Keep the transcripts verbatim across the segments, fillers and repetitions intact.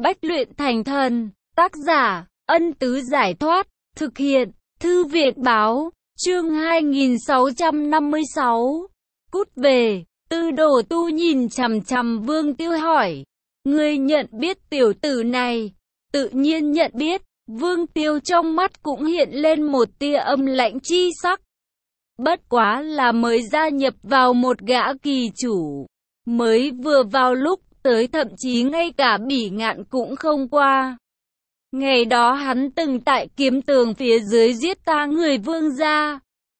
Bách luyện thành thần. Tác giả, Ân Tứ Giải Thoát. Thực hiện, Thư viện Báo. Chương hai nghìn sáu trăm năm mươi sáu. Cút về. Tư Đồ Tu nhìn chằm chằm Vương Tiêu hỏi. Ngươi nhận biết tiểu tử này? Tự nhiên nhận biết. Vương Tiêu trong mắt cũng hiện lên một tia âm lãnh chi sắc. Bất quá là mới gia nhập vào một gã kỳ chủ. Mới vừa vào lúc tới, thậm chí ngay cả Bỉ Ngạn cũng không qua. Ngày đó hắn từng tại Kiếm Tường phía dưới giết ta người Vương gia.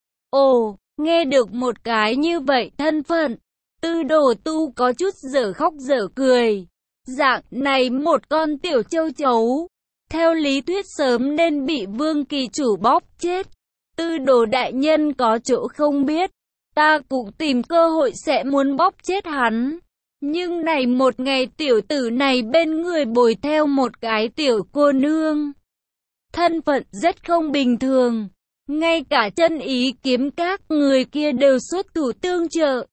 Ồ, nghe được một cái như vậy thân phận, Tư Đồ Tu có chút dở khóc dở cười. Dạng này một con tiểu châu chấu, theo lý thuyết sớm nên bị Vương kỳ chủ bóp chết. Tư Đồ đại nhân có chỗ không biết, ta cũng tìm cơ hội sẽ muốn bóp chết hắn. Nhưng này một ngày tiểu tử này bên người bồi theo một cái tiểu cô nương. Thân phận rất không bình thường. Ngay cả chân ý kiếm các người kia đều xuất thủ tương trợ.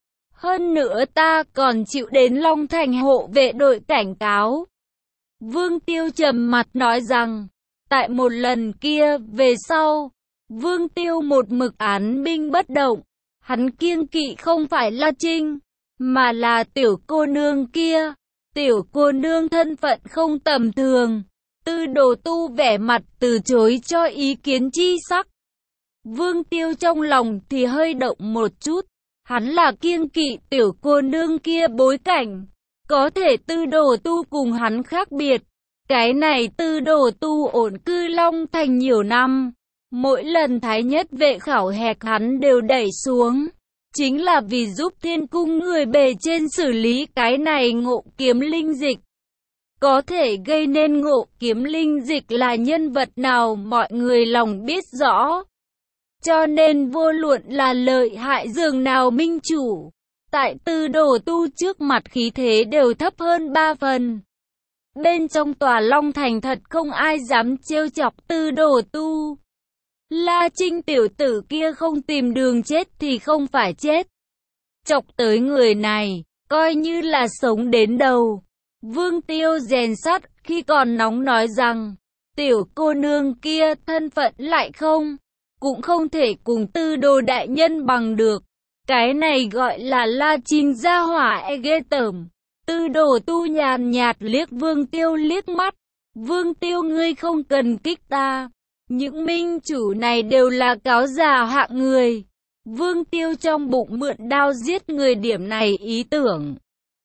Hơn nữa ta còn chịu đến Long Thành hộ vệ đội cảnh cáo. Vương Tiêu trầm mặt nói rằng, tại một lần kia về sau, Vương Tiêu một mực án binh bất động. Hắn kiêng kỵ không phải La Trinh, mà là tiểu cô nương kia. Tiểu cô nương thân phận không tầm thường. Tư Đồ Tu vẻ mặt từ chối cho ý kiến chi sắc. Vương Tiêu trong lòng thì hơi động một chút. Hắn là kiêng kỵ tiểu cô nương kia bối cảnh. Có thể Tư Đồ Tu cùng hắn khác biệt. Cái này Tư Đồ Tu ổn cư Long Thành nhiều năm. Mỗi lần Thái Nhất vệ khảo hạch hắn đều đẩy xuống. Chính là vì giúp Thiên Cung người bề trên xử lý cái này Ngộ Kiếm Linh Dịch. Có thể gây nên Ngộ Kiếm Linh Dịch là nhân vật nào mọi người lòng biết rõ. Cho nên vô luận là lợi hại dường nào minh chủ, tại Tư Đồ Tu trước mặt khí thế đều thấp hơn ba phần. Bên trong tòa Long Thành thật không ai dám trêu chọc Tư Đồ Tu. La Trinh tiểu tử kia không tìm đường chết thì không phải chết. Chọc tới người này, coi như là sống đến đầu. Vương Tiêu rèn sắt khi còn nóng nói rằng, tiểu cô nương kia thân phận lại không, cũng không thể cùng Tư Đồ đại nhân bằng được. Cái này gọi là La Trinh gia hỏa e ghê tởm. Tư Đồ Tu nhàn nhạt liếc Vương Tiêu liếc mắt. Vương Tiêu ngươi không cần kích ta. Những minh chủ này đều là cáo già hạng người. Vương Tiêu trong bụng mượn đao giết người điểm này ý tưởng.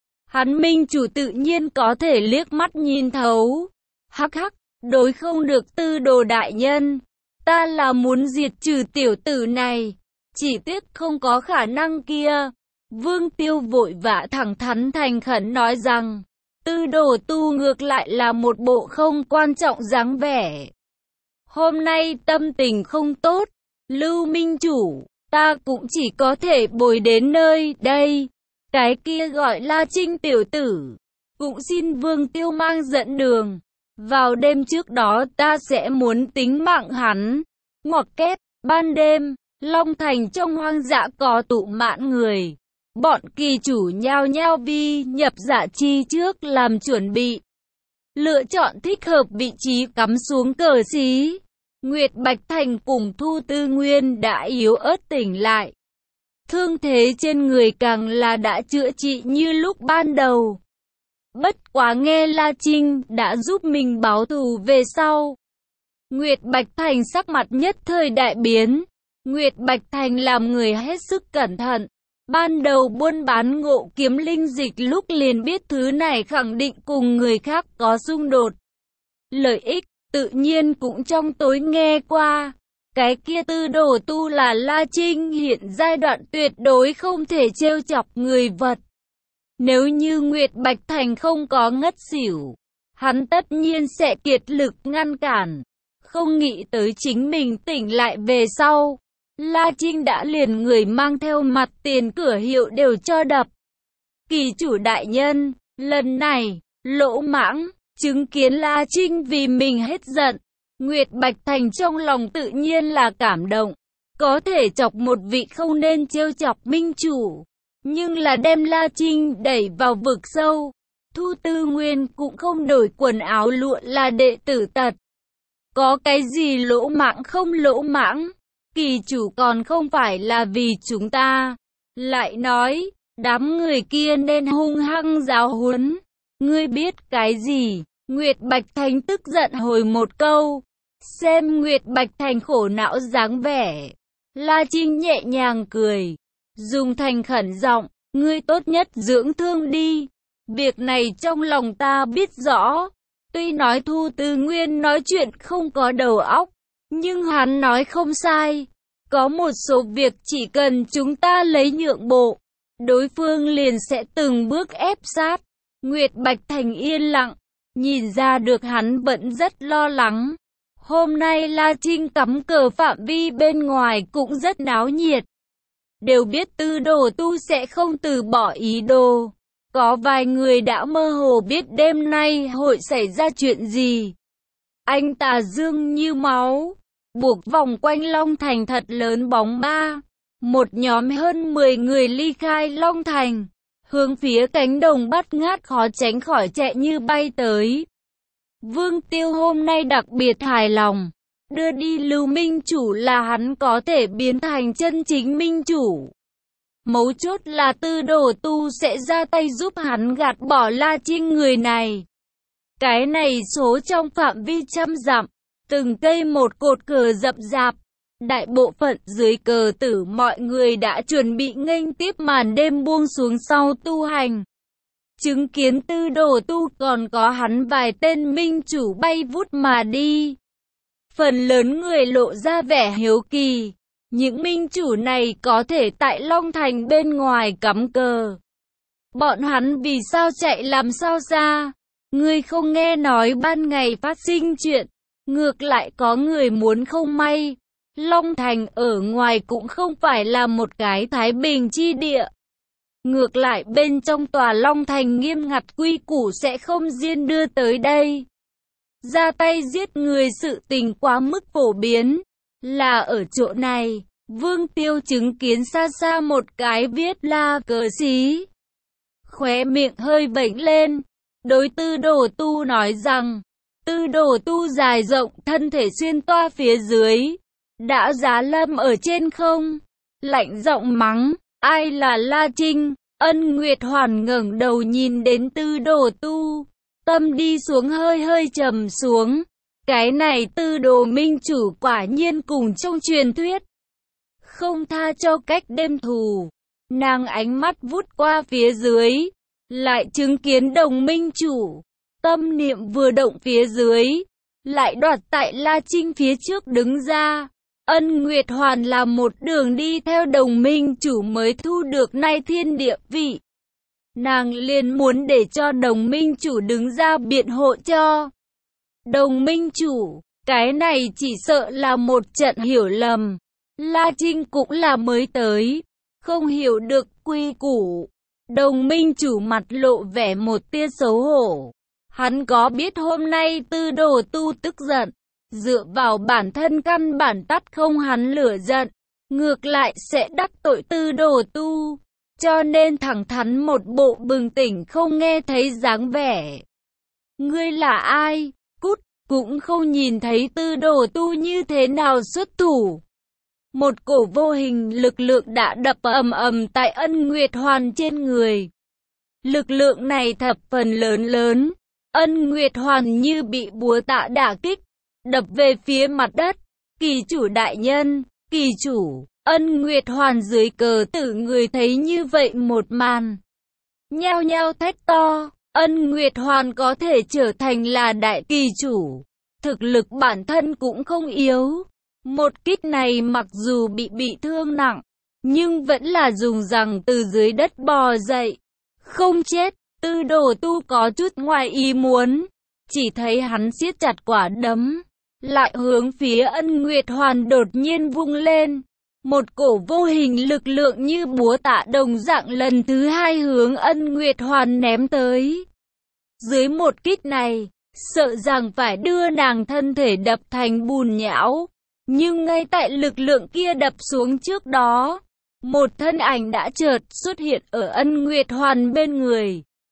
Hắn minh chủ tự nhiên có thể liếc mắt nhìn thấu. Hắc hắc, đối không được Tư Đồ đại nhân. Ta là muốn diệt trừ tiểu tử này. Chỉ tiếc không có khả năng kia. Vương Tiêu vội vã thẳng thắn thành khẩn nói rằng, Tư Đồ Tu ngược lại là một bộ không quan trọng dáng vẻ. Hôm nay tâm tình không tốt, Lưu minh chủ, ta cũng chỉ có thể bồi đến nơi đây. Cái kia gọi La Trinh tiểu tử, cũng xin Vương Tiêu mang dẫn đường. Vào đêm trước đó ta sẽ muốn tính mạng hắn. Ngoặc kép, ban đêm, Long Thành trong hoang dã có tụ mạn người. Bọn kỳ chủ nhao nhao vi nhập dạ chi trước làm chuẩn bị. Lựa chọn thích hợp vị trí cắm xuống cờ xí. Nguyệt Bạch Thành cùng Thu Tư Nguyên đã yếu ớt tỉnh lại. Thương thế trên người càng là đã chữa trị như lúc ban đầu. Bất quá nghe La Trinh đã giúp mình báo thù về sau. Nguyệt Bạch Thành sắc mặt nhất thời đại biến. Nguyệt Bạch Thành làm người hết sức cẩn thận. Ban đầu buôn bán Ngộ Kiếm Linh Dịch lúc liền biết thứ này khẳng định cùng người khác có xung đột. Lợi ích tự nhiên cũng trong tối nghe qua. Cái kia Tư Đồ Tu là La Trinh hiện giai đoạn tuyệt đối không thể trêu chọc người vật. Nếu như Nguyệt Bạch Thành không có ngất xỉu, hắn tất nhiên sẽ kiệt lực ngăn cản. Không nghĩ tới chính mình tỉnh lại về sau, La Trinh đã liền người mang theo mặt tiền cửa hiệu đều cho đập. Kỳ chủ đại nhân, lần này, lỗ mãng, chứng kiến La Trinh vì mình hết giận. Nguyệt Bạch Thành trong lòng tự nhiên là cảm động. Có thể chọc một vị không nên trêu chọc minh chủ, nhưng là đem La Trinh đẩy vào vực sâu. Thu Tư Nguyên cũng không đổi quần áo lụa là đệ tử tật. Có cái gì lỗ mãng không lỗ mãng, kỳ chủ còn không phải là vì chúng ta. Lại nói, đám người kia nên hung hăng giáo huấn. Ngươi biết cái gì? Nguyệt Bạch Thành tức giận hồi một câu. Xem Nguyệt Bạch Thành khổ não dáng vẻ, La Trinh nhẹ nhàng cười, dùng thành khẩn giọng, ngươi tốt nhất dưỡng thương đi. Việc này trong lòng ta biết rõ. Tuy nói Thu Tư Nguyên nói chuyện không có đầu óc, nhưng hắn nói không sai. Có một số việc chỉ cần chúng ta lấy nhượng bộ, đối phương liền sẽ từng bước ép sát. Nguyệt Bạch Thành yên lặng, nhìn ra được hắn vẫn rất lo lắng. Hôm nay La Trinh cắm cờ phạm vi bên ngoài cũng rất náo nhiệt. Đều biết Tư Đồ Tu sẽ không từ bỏ ý đồ. Có vài người đã mơ hồ biết đêm nay hội xảy ra chuyện gì. Anh tà dương như máu, buộc vòng quanh Long Thành thật lớn bóng ba. Một nhóm hơn mười người ly khai Long Thành, hướng phía cánh đồng bát ngát khó tránh khỏi chạy như bay tới. Vương Tiêu hôm nay đặc biệt hài lòng, đưa đi Lưu Minh Chủ là hắn có thể biến thành chân chính Minh Chủ. Mấu chốt là Tư Đồ Tu sẽ ra tay giúp hắn gạt bỏ La Trinh người này. Cái này số trong phạm vi trăm dặm, từng cây một cột cờ rậm rạp. Đại bộ phận dưới cờ tử mọi người đã chuẩn bị nghênh tiếp màn đêm buông xuống sau tu hành. Chứng kiến Tư Đồ Tu còn có hắn vài tên minh chủ bay vút mà đi. Phần lớn người lộ ra vẻ hiếu kỳ. Những minh chủ này có thể tại Long Thành bên ngoài cắm cờ. Bọn hắn vì sao chạy làm sao ra? Ngươi không nghe nói ban ngày phát sinh chuyện. Ngược lại có người muốn không may. Long Thành ở ngoài cũng không phải là một cái thái bình chi địa. Ngược lại bên trong tòa Long Thành nghiêm ngặt quy củ sẽ không riêng đưa tới đây. Ra tay giết người sự tình quá mức phổ biến. Là ở chỗ này, Vương Tiêu chứng kiến xa xa một cái viết La cờ xí. Khóe miệng hơi vểnh lên, đối Tư Đồ Tu nói rằng, Tư Đồ Tu dài rộng thân thể xuyên toa phía dưới. Đã giá lâm ở trên không? Lạnh giọng mắng, ai là La Trinh? Ân Nguyệt Hoàn ngẩng đầu nhìn đến Tư Đồ Tu, tâm đi xuống hơi hơi trầm xuống. Cái này Tư Đồ Minh Chủ quả nhiên cùng trong truyền thuyết, không tha cho cách đêm thù. Nàng ánh mắt vút qua phía dưới, lại chứng kiến Đồng Minh Chủ, tâm niệm vừa động phía dưới, lại đoạt tại La Trinh phía trước đứng ra. Ân Nguyệt Hoàn là một đường đi theo Đồng Minh Chủ mới thu được nay thiên địa vị. Nàng liền muốn để cho Đồng Minh Chủ đứng ra biện hộ cho. Đồng Minh Chủ, cái này chỉ sợ là một trận hiểu lầm. La Trinh cũng là mới tới, không hiểu được quy củ. Đồng Minh Chủ mặt lộ vẻ một tia xấu hổ. Hắn có biết hôm nay Tư Đồ Tu tức giận, dựa vào bản thân căn bản tắt không hắn lửa giận, ngược lại sẽ đắc tội Tư Đồ Tu, cho nên thẳng thắn một bộ bừng tỉnh không nghe thấy dáng vẻ. Ngươi là ai? Cút, cũng không nhìn thấy Tư Đồ Tu như thế nào xuất thủ. Một cổ vô hình lực lượng đã đập ầm ầm tại Ân Nguyệt Hoàn trên người. Lực lượng này thập phần lớn lớn, Ân Nguyệt Hoàn như bị búa tạ đả kích, đập về phía mặt đất. Kỳ chủ đại nhân, kỳ chủ, Ân Nguyệt Hoàn dưới cờ tử người thấy như vậy một màn, nhao nhao thét to. Ân Nguyệt Hoàn có thể trở thành là đại kỳ chủ, thực lực bản thân cũng không yếu. Một kích này mặc dù bị bị thương nặng, nhưng vẫn là dùng rằng từ dưới đất bò dậy, không chết. Tư Đồ Tu có chút ngoài ý muốn, chỉ thấy hắn siết chặt quả đấm, lại hướng phía Ân Nguyệt Hoàn đột nhiên vung lên. Một cổ vô hình lực lượng như búa tạ đồng dạng lần thứ hai hướng Ân Nguyệt Hoàn ném tới. Dưới một kích này, sợ rằng phải đưa nàng thân thể đập thành bùn nhão. Nhưng ngay tại lực lượng kia đập xuống trước đó, một thân ảnh đã chợt xuất hiện ở Ân Nguyệt Hoàn bên người.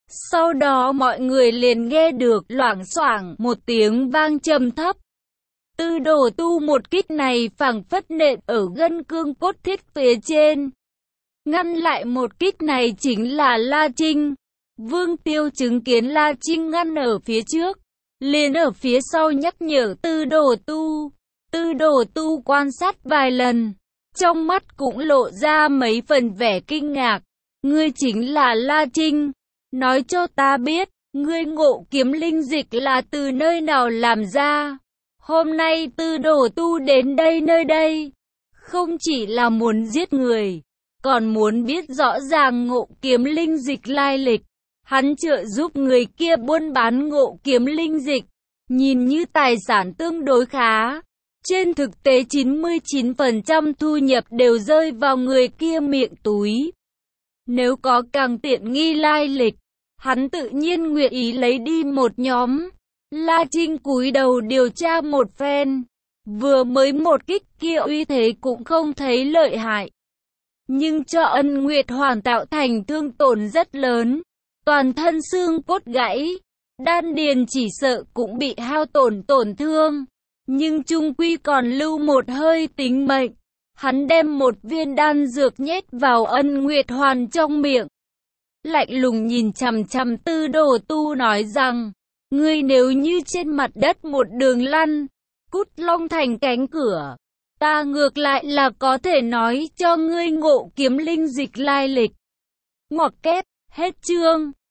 Sau đó mọi người liền nghe được loảng xoảng một tiếng vang trầm thấp. Tư Đồ Tu một kích này phảng phất nện ở gân cương cốt thít phía trên. Ngăn lại một kích này chính là La Trinh. Vương Tiêu chứng kiến La Trinh ngăn ở phía trước, liền ở phía sau nhắc nhở Tư Đồ Tu. Tư Đồ Tu quan sát vài lần, trong mắt cũng lộ ra mấy phần vẻ kinh ngạc. Ngươi chính là La Trinh, nói cho ta biết, ngươi ngộ kiếm linh dịch là từ nơi nào làm ra. Hôm nay Tư Đồ Tu đến đây nơi đây, không chỉ là muốn giết người, còn muốn biết rõ ràng ngộ kiếm linh dịch lai lịch. Hắn trợ giúp người kia buôn bán ngộ kiếm linh dịch, nhìn như tài sản tương đối khá. Trên thực tế chín mươi chín phần trăm thu nhập đều rơi vào người kia miệng túi. Nếu có càng tiện nghi lai lịch, hắn tự nhiên nguyện ý lấy đi một nhóm. La Trinh cúi đầu điều tra một phen, vừa mới một kích kia uy thế cũng không thấy lợi hại, nhưng cho Ân Nguyệt Hoàn tạo thành thương tổn rất lớn, toàn thân xương cốt gãy, đan điền chỉ sợ cũng bị hao tổn tổn thương, nhưng chung quy còn lưu một hơi tính mệnh. Hắn đem một viên đan dược nhét vào Ân Nguyệt Hoàn trong miệng, lạnh lùng nhìn chằm chằm Tư Đồ Tu nói rằng, ngươi nếu như trên mặt đất một đường lăn, cút long thành cánh cửa, ta ngược lại là có thể nói cho ngươi ngộ kiếm linh dịch lai lịch. Ngoặc kép, hết chương.